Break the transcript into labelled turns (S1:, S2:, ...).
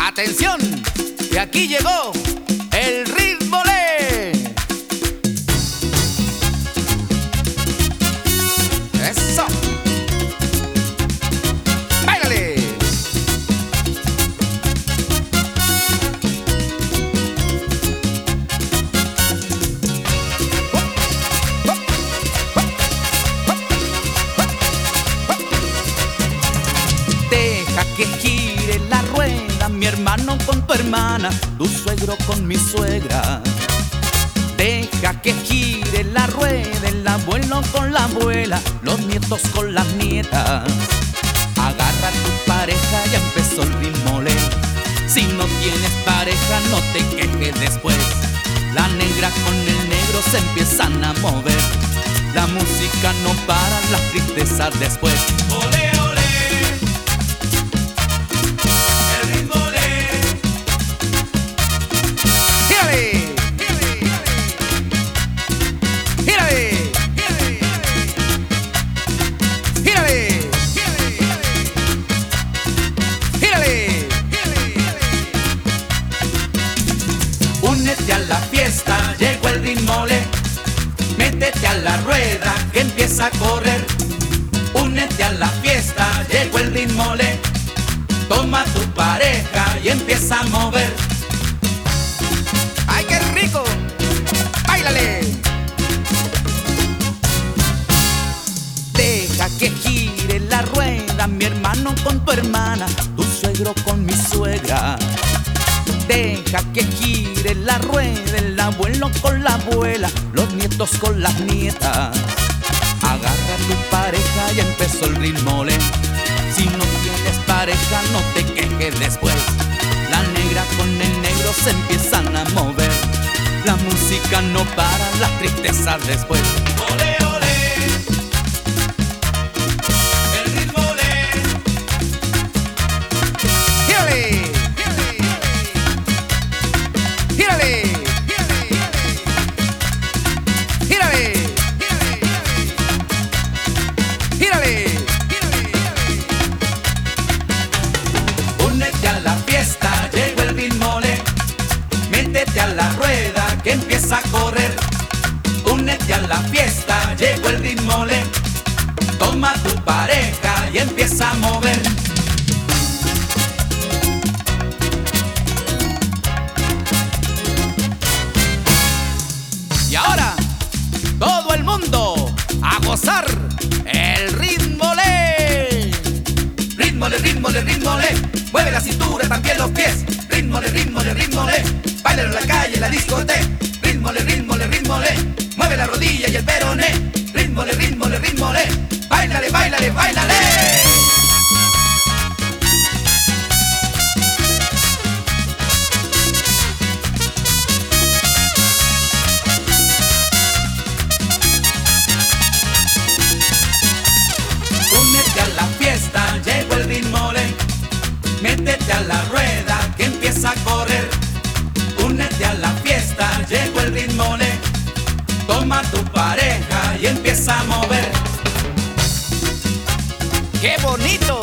S1: ¡Atención! Y aquí llegó el Ritmolé. ¡Eso! ¡Báilale! Deja que gire la rueda, mi hermano con tu hermana, tu suegro con mi suegra. Deja que gire la rueda, el abuelo con la abuela, los nietos con las nietas. Agarra a tu pareja, ya empezó el Ritmolé. Si no tienes pareja, no te quejes después. La negra con el negro se empiezan a mover. La música no para, las tristezas después. ¡Olé, olé! El Ritmolé. ¡Gírale! ¡Gírale! ¡Gírale! ¡Gírale! Únete a la fiesta, llegó el Ritmolé. Métete a la rueda que empieza a correr. Únete a la fiesta, llegó el Ritmolé. Toma a tu pareja y empieza a mover. ¡Ay, qué rico! ¡Báilale! Deja que gire la rueda, mi hermano con tu hermana, tu suegro con mi suegra. Deja que gire la rueda, el abuelo con la abuela, los nietos con las nietas. Agarra a tu pareja, ya empezó el Ritmolé. Si no tienes pareja, no te quejes después. La negra con el negro se empiezan a mover. La música no para, las tristezas después. ¡Olé, olé! El Ritmolé. ¡Gírale! ¡Gírale! ¡Gírale! ¡Gírale! Únete a la fiesta, llegó el Ritmolé. Métete a la rueda que empieza a correr. Únete a la fiesta, llegó el Ritmolé. Toma a tu pareja y empieza a mover. Y ahora, todo el mundo a gozar el Ritmolé. Ritmolé, Ritmolé, Ritmolé. Mueve la cintura, también los pies. Ritmolé, Ritmolé, Ritmolé. Baila en la calle, en la discoteca. Ritmolé, Ritmolé, Ritmolé. Mueve la rodilla y el peroné. Ritmolé, Ritmolé, Ritmolé. Báilale, báilale, báilale. Únete a la fiesta, llegó el Ritmolé. Métete a la rueda que empieza a correr. Únete a la fiesta, llegó el Ritmolé. Toma a tu pareja y empieza a mover. ¡Qué bonito!